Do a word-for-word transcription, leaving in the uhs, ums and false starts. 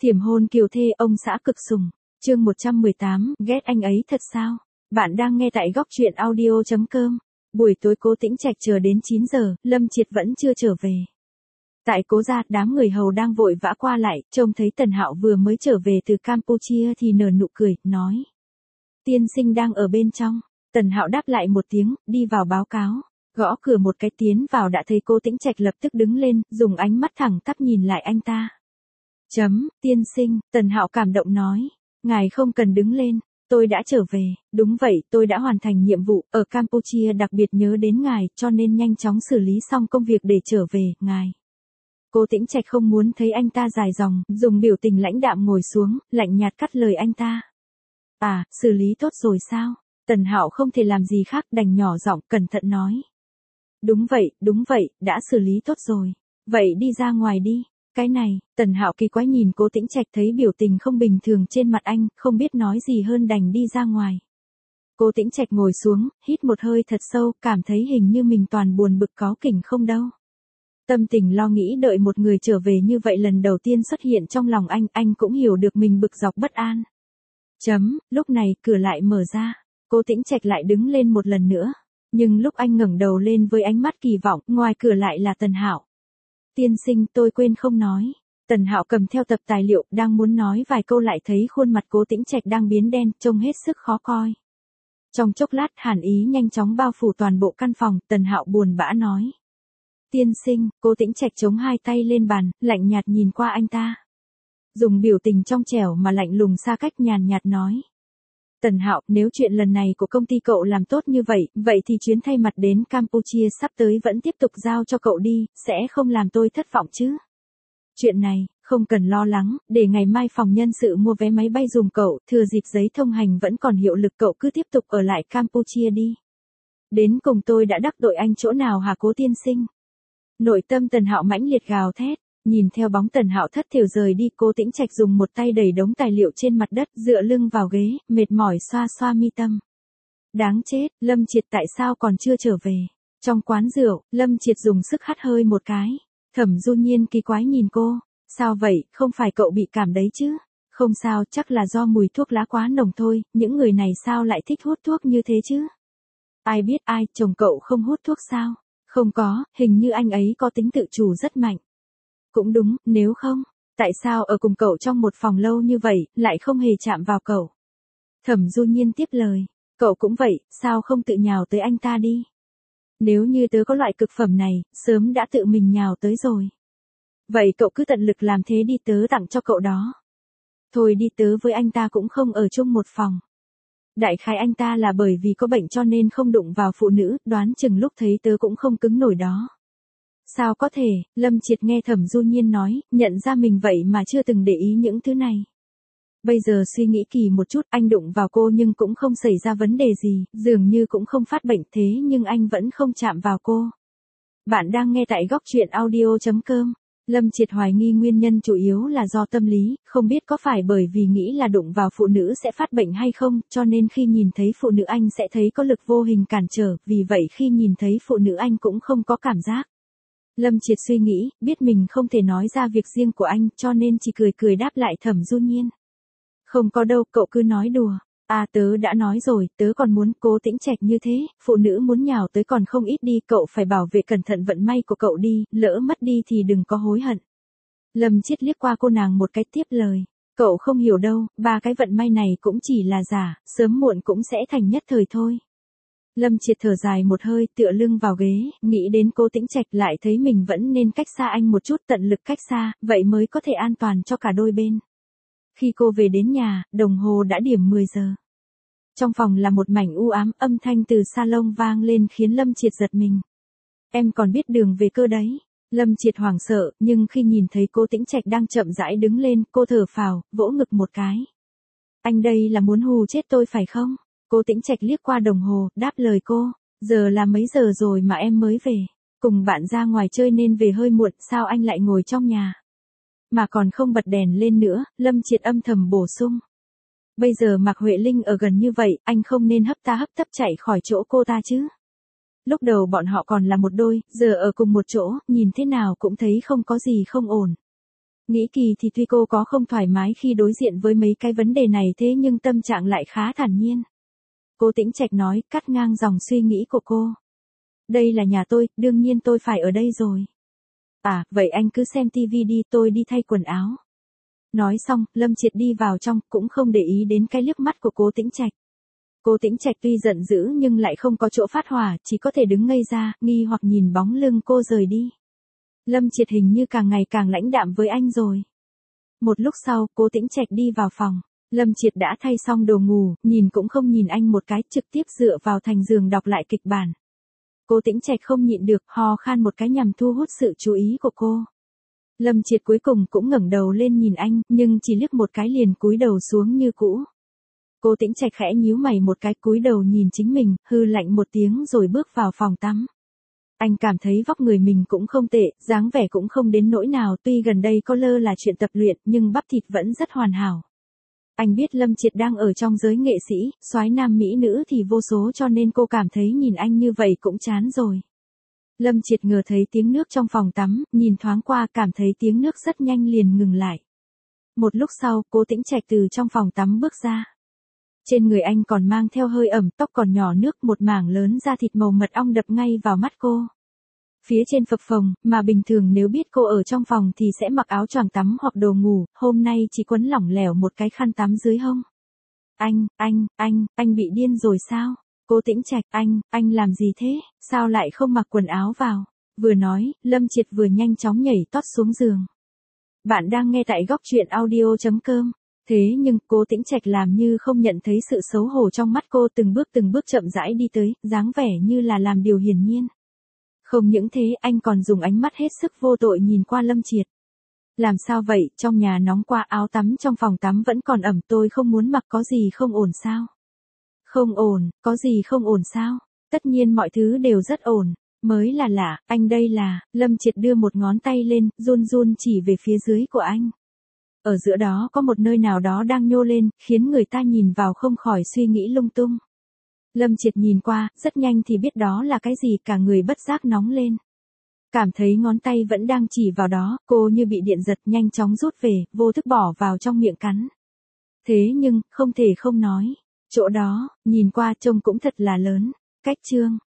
Thiểm hôn kiều thê ông xã cực sủng. Chương một trăm mười tám, ghét anh ấy thật sao? Bạn đang nghe tại góc truyện audio chấm com. Buổi tối Cố Tĩnh Trạch chờ đến chín giờ, Lâm Triệt vẫn chưa trở về. Tại Cố gia, đám người hầu đang vội vã qua lại, trông thấy Tần Hạo vừa mới trở về từ Campuchia thì nở nụ cười, nói: "Tiên sinh đang ở bên trong." Tần Hạo đáp lại một tiếng, đi vào báo cáo. Gõ cửa một cái tiến vào đã thấy Cố Tĩnh Trạch lập tức đứng lên, dùng ánh mắt thẳng tắp nhìn lại anh ta. Chấm, tiên sinh, Tần Hạo cảm động nói. Ngài không cần đứng lên, tôi đã trở về. Đúng vậy, tôi đã hoàn thành nhiệm vụ, ở Campuchia đặc biệt nhớ đến ngài, cho nên nhanh chóng xử lý xong công việc để trở về, ngài. Cố Tĩnh Trạch không muốn thấy anh ta dài dòng, dùng biểu tình lãnh đạm ngồi xuống, lạnh nhạt cắt lời anh ta. À, xử lý tốt rồi sao? Tần Hạo không thể làm gì khác, đành nhỏ giọng cẩn thận nói. Đúng vậy, đúng vậy, đã xử lý tốt rồi. Vậy đi ra ngoài đi. Cái này, Tần Hạo kỳ quái nhìn Cố Tĩnh Trạch, thấy biểu tình không bình thường trên mặt anh, không biết nói gì hơn đành đi ra ngoài. Cố Tĩnh Trạch ngồi xuống, hít một hơi thật sâu, cảm thấy hình như mình toàn buồn bực cáu kỉnh không đâu. Tâm tình lo nghĩ đợi một người trở về như vậy lần đầu tiên xuất hiện trong lòng anh, anh cũng hiểu được mình bực dọc bất an. Chấm, lúc này cửa lại mở ra, Cố Tĩnh Trạch lại đứng lên một lần nữa. Nhưng lúc anh ngẩng đầu lên với ánh mắt kỳ vọng, ngoài cửa lại là Tần Hạo. Tiên sinh, tôi quên không nói. Tần Hạo cầm theo tập tài liệu, đang muốn nói vài câu lại thấy khuôn mặt Cố Tĩnh Trạch đang biến đen, trông hết sức khó coi. Trong chốc lát, hàn ý nhanh chóng bao phủ toàn bộ căn phòng, Tần Hạo buồn bã nói. Tiên sinh, Cố Tĩnh Trạch chống hai tay lên bàn, lạnh nhạt nhìn qua anh ta. Dùng biểu tình trong trẻo mà lạnh lùng xa cách nhàn nhạt nói. Tần Hạo, nếu chuyện lần này của công ty cậu làm tốt như vậy, vậy thì chuyến thay mặt đến Campuchia sắp tới vẫn tiếp tục giao cho cậu đi, sẽ không làm tôi thất vọng chứ. Chuyện này, không cần lo lắng, để ngày mai phòng nhân sự mua vé máy bay dùng cậu, thừa dịp giấy thông hành vẫn còn hiệu lực cậu cứ tiếp tục ở lại Campuchia đi. Đến cùng tôi đã đắc tội anh chỗ nào hả Cố tiên sinh? Nội tâm Tần Hạo mãnh liệt gào thét. Nhìn theo bóng Tần Hạo thất thểu rời đi, Cố Tĩnh Trạch dùng một tay đẩy đống tài liệu trên mặt đất, dựa lưng vào ghế, mệt mỏi xoa xoa mi tâm. Đáng chết, Lâm Triệt tại sao còn chưa trở về? Trong quán rượu, Lâm Triệt dùng sức hắt hơi một cái. Thẩm Du Nhiên kỳ quái nhìn cô. Sao vậy, không phải cậu bị cảm đấy chứ? Không sao, chắc là do mùi thuốc lá quá nồng thôi, những người này sao lại thích hút thuốc như thế chứ? Ai biết ai, chồng cậu không hút thuốc sao? Không có, hình như anh ấy có tính tự chủ rất mạnh. Cũng đúng, nếu không, tại sao ở cùng cậu trong một phòng lâu như vậy, lại không hề chạm vào cậu? Thẩm Du Nhiên tiếp lời, cậu cũng vậy, sao không tự nhào tới anh ta đi? Nếu như tớ có loại cực phẩm này, sớm đã tự mình nhào tới rồi. Vậy cậu cứ tận lực làm thế đi, tớ tặng cho cậu đó. Thôi đi, tớ với anh ta cũng không ở chung một phòng. Đại khái anh ta là bởi vì có bệnh cho nên không đụng vào phụ nữ, đoán chừng lúc thấy tớ cũng không cứng nổi đó. Sao có thể, Lâm Triệt nghe Thẩm Du Nhiên nói, nhận ra mình vậy mà chưa từng để ý những thứ này. Bây giờ suy nghĩ kỳ một chút, anh đụng vào cô nhưng cũng không xảy ra vấn đề gì, dường như cũng không phát bệnh thế nhưng anh vẫn không chạm vào cô. Bạn đang nghe tại góc truyện audio chấm com. Lâm Triệt hoài nghi nguyên nhân chủ yếu là do tâm lý, không biết có phải bởi vì nghĩ là đụng vào phụ nữ sẽ phát bệnh hay không, cho nên khi nhìn thấy phụ nữ anh sẽ thấy có lực vô hình cản trở, vì vậy khi nhìn thấy phụ nữ anh cũng không có cảm giác. Lâm Triệt suy nghĩ, biết mình không thể nói ra việc riêng của anh, cho nên chỉ cười cười đáp lại Thẩm Du Nhiên. Không có đâu, cậu cứ nói đùa. À tớ đã nói rồi, tớ còn muốn Cố Tĩnh Trạch như thế, phụ nữ muốn nhào tới còn không ít đi, cậu phải bảo vệ cẩn thận vận may của cậu đi, lỡ mất đi thì đừng có hối hận. Lâm Triệt liếc qua cô nàng một cái tiếp lời. Cậu không hiểu đâu, ba cái vận may này cũng chỉ là giả, sớm muộn cũng sẽ thành nhất thời thôi. Lâm Triệt thở dài một hơi, tựa lưng vào ghế, nghĩ đến Cố Tĩnh Trạch lại thấy mình vẫn nên cách xa anh một chút, tận lực cách xa, vậy mới có thể an toàn cho cả đôi bên. Khi cô về đến nhà, đồng hồ đã điểm mười giờ. Trong phòng là một mảnh u ám, âm thanh từ salon vang lên khiến Lâm Triệt giật mình. Em còn biết đường về cơ đấy. Lâm Triệt hoảng sợ, nhưng khi nhìn thấy Cố Tĩnh Trạch đang chậm rãi đứng lên, cô thở phào, vỗ ngực một cái. Anh đây là muốn hù chết tôi phải không? Cố Tĩnh Trạch liếc qua đồng hồ, đáp lời cô, giờ là mấy giờ rồi mà em mới về, cùng bạn ra ngoài chơi nên về hơi muộn, sao anh lại ngồi trong nhà? Mà còn không bật đèn lên nữa, Lâm Triệt âm thầm bổ sung. Bây giờ Mạc Huệ Linh ở gần như vậy, anh không nên hấp ta hấp tấp chạy khỏi chỗ cô ta chứ. Lúc đầu bọn họ còn là một đôi, giờ ở cùng một chỗ, nhìn thế nào cũng thấy không có gì không ổn. Nghĩ kỳ thì tuy cô có không thoải mái khi đối diện với mấy cái vấn đề này thế nhưng tâm trạng lại khá thản nhiên. Cố Tĩnh Trạch nói, cắt ngang dòng suy nghĩ của cô. Đây là nhà tôi, đương nhiên tôi phải ở đây rồi. À, vậy anh cứ xem tivi đi, tôi đi thay quần áo. Nói xong, Lâm Triệt đi vào trong, cũng không để ý đến cái liếc mắt của Cố Tĩnh Trạch. Cố Tĩnh Trạch tuy giận dữ nhưng lại không có chỗ phát hỏa, chỉ có thể đứng ngây ra, nghi hoặc nhìn bóng lưng cô rời đi. Lâm Triệt hình như càng ngày càng lãnh đạm với anh rồi. Một lúc sau, Cố Tĩnh Trạch đi vào phòng. Lâm Triệt đã thay xong đồ ngủ, nhìn cũng không nhìn anh một cái, trực tiếp dựa vào thành giường đọc lại kịch bản. Cố Tĩnh Trạch không nhịn được, ho khan một cái nhằm thu hút sự chú ý của cô. Lâm Triệt cuối cùng cũng ngẩng đầu lên nhìn anh, nhưng chỉ liếc một cái liền cúi đầu xuống như cũ. Cố Tĩnh Trạch khẽ nhíu mày một cái, cúi đầu nhìn chính mình, hư lạnh một tiếng rồi bước vào phòng tắm. Anh cảm thấy vóc người mình cũng không tệ, dáng vẻ cũng không đến nỗi nào, tuy gần đây có lơ là chuyện tập luyện, nhưng bắp thịt vẫn rất hoàn hảo. Anh biết Lâm Triệt đang ở trong giới nghệ sĩ, soái nam mỹ nữ thì vô số cho nên cô cảm thấy nhìn anh như vậy cũng chán rồi. Lâm Triệt ngờ thấy tiếng nước trong phòng tắm, nhìn thoáng qua cảm thấy tiếng nước rất nhanh liền ngừng lại. Một lúc sau, Cố Tĩnh Trạch từ trong phòng tắm bước ra. Trên người anh còn mang theo hơi ẩm, tóc còn nhỏ nước, một mảng lớn da thịt màu mật ong đập ngay vào mắt cô. Phía trên phập phồng, mà bình thường nếu biết cô ở trong phòng thì sẽ mặc áo choàng tắm hoặc đồ ngủ, hôm nay chỉ quấn lỏng lẻo một cái khăn tắm dưới hông. Anh, anh, anh, anh bị điên rồi sao? Cố Tĩnh Trạch, anh, anh làm gì thế? Sao lại không mặc quần áo vào? Vừa nói, Lâm Triệt vừa nhanh chóng nhảy tót xuống giường. Bạn đang nghe tại góc truyện audio chấm com. Thế nhưng, Cố Tĩnh Trạch làm như không nhận thấy sự xấu hổ trong mắt cô, từng bước từng bước chậm rãi đi tới, dáng vẻ như là làm điều hiển nhiên. Không những thế, anh còn dùng ánh mắt hết sức vô tội nhìn qua Lâm Triệt. Làm sao vậy, trong nhà nóng quá, áo tắm trong phòng tắm vẫn còn ẩm, tôi không muốn mặc, có gì không ổn sao? Không ổn, có gì không ổn sao? Tất nhiên mọi thứ đều rất ổn. Mới là lạ, anh đây là, Lâm Triệt đưa một ngón tay lên, run run chỉ về phía dưới của anh. Ở giữa đó có một nơi nào đó đang nhô lên, khiến người ta nhìn vào không khỏi suy nghĩ lung tung. Lâm Triệt nhìn qua, rất nhanh thì biết đó là cái gì, cả người bất giác nóng lên. Cảm thấy ngón tay vẫn đang chỉ vào đó, cô như bị điện giật, nhanh chóng rút về, vô thức bỏ vào trong miệng cắn. Thế nhưng, không thể không nói, chỗ đó, nhìn qua trông cũng thật là lớn. Cách chương